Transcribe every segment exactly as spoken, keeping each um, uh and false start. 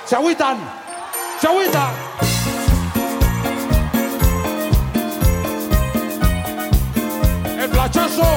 Se agüitan, se agüitan. El flachazo.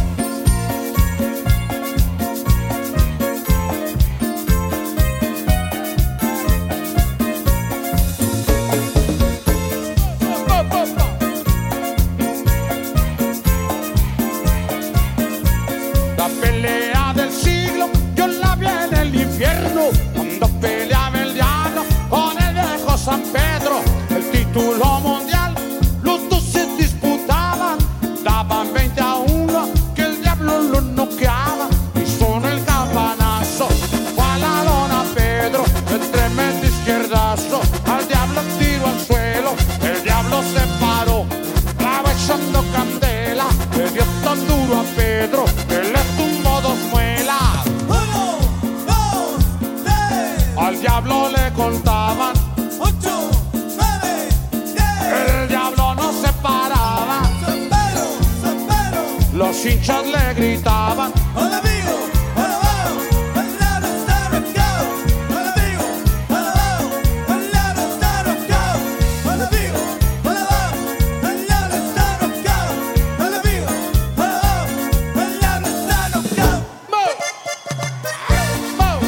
La pelea del siglo, yo la vi en el infierno, cuando peleaba el diablo con el viejo San Pedro. El título mundial, los dos se disputaban, daban veinte a uno, que el diablo lo noqueaba. Y sonó el campanazo, fue a la lona Pedro, el tremendo izquierdazo, al diablo tiró al suelo, el diablo se paró, estaba echando candela, le dio tan duro a Pedro, que le tumbó dos muelas. Uno, dos, tres. Al diablo le contaban Ocho, nueve, diez. el diablo no se paraba, San Pedro, San Pedro. los hinchas le gritaban. Hola amigo, hola abajo, el diablo está roscado. Hola amigo, hola abajo, el diablo está roscado. Hola amigo, hola abajo, el diablo está roscado. Hola amigo, hola abajo, el diablo está roscado. ¡Mo! ¡Mo!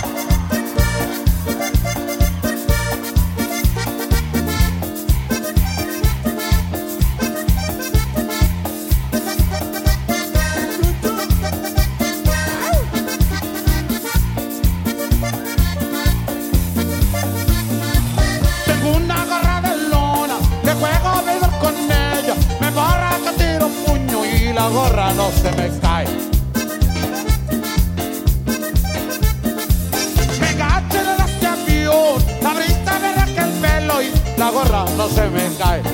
Tengo una gorra de lona que juego a béisbol con ella. Me borra que tiro un puño y la gorra no se me cae. Me enganché de este avión, la brisa me rasca el pelo y la gorra no se me cae.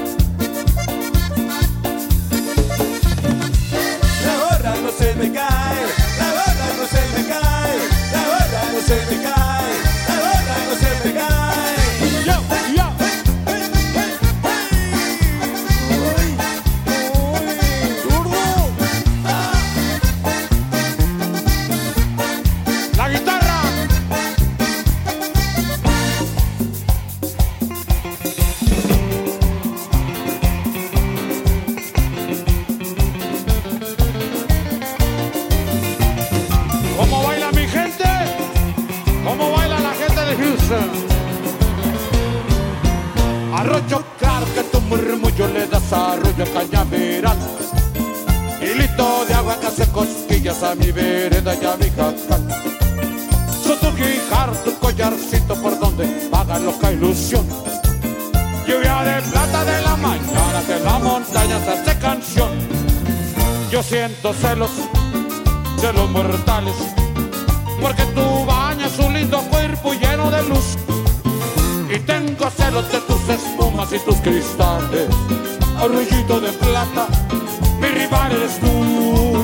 La gorra no se me cae, la gorra no se me cae, la gorra no se me cae, la gorra no se me cae. Yo, yo. La guitarra. ¿Cómo baila mi gente? ¿Cómo baila la gente de Houston? Arroyo claro que tu murmullo le das arroyo cañaveral. Hilito de agua que hace cosquillas a mi vereda y a mi jacal. Con tu guijar, tu collarcito por donde paga loca ilusión. Lluvia de plata de la mañana que la montaña se hace canción. Yo siento celos de los mortales, porque tú bañas un lindo cuerpo lleno de luz. Y tengo celos de tus espumas y tus cristales. Arroyito de plata, mi rival eres tú.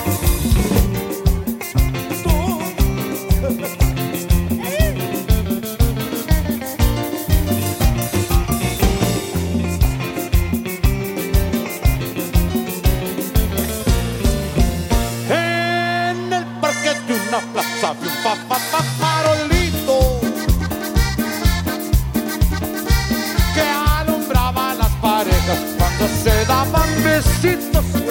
En el parque de una plaza vi un papá farolito que alumbraba a las parejas cuando se daban besitos.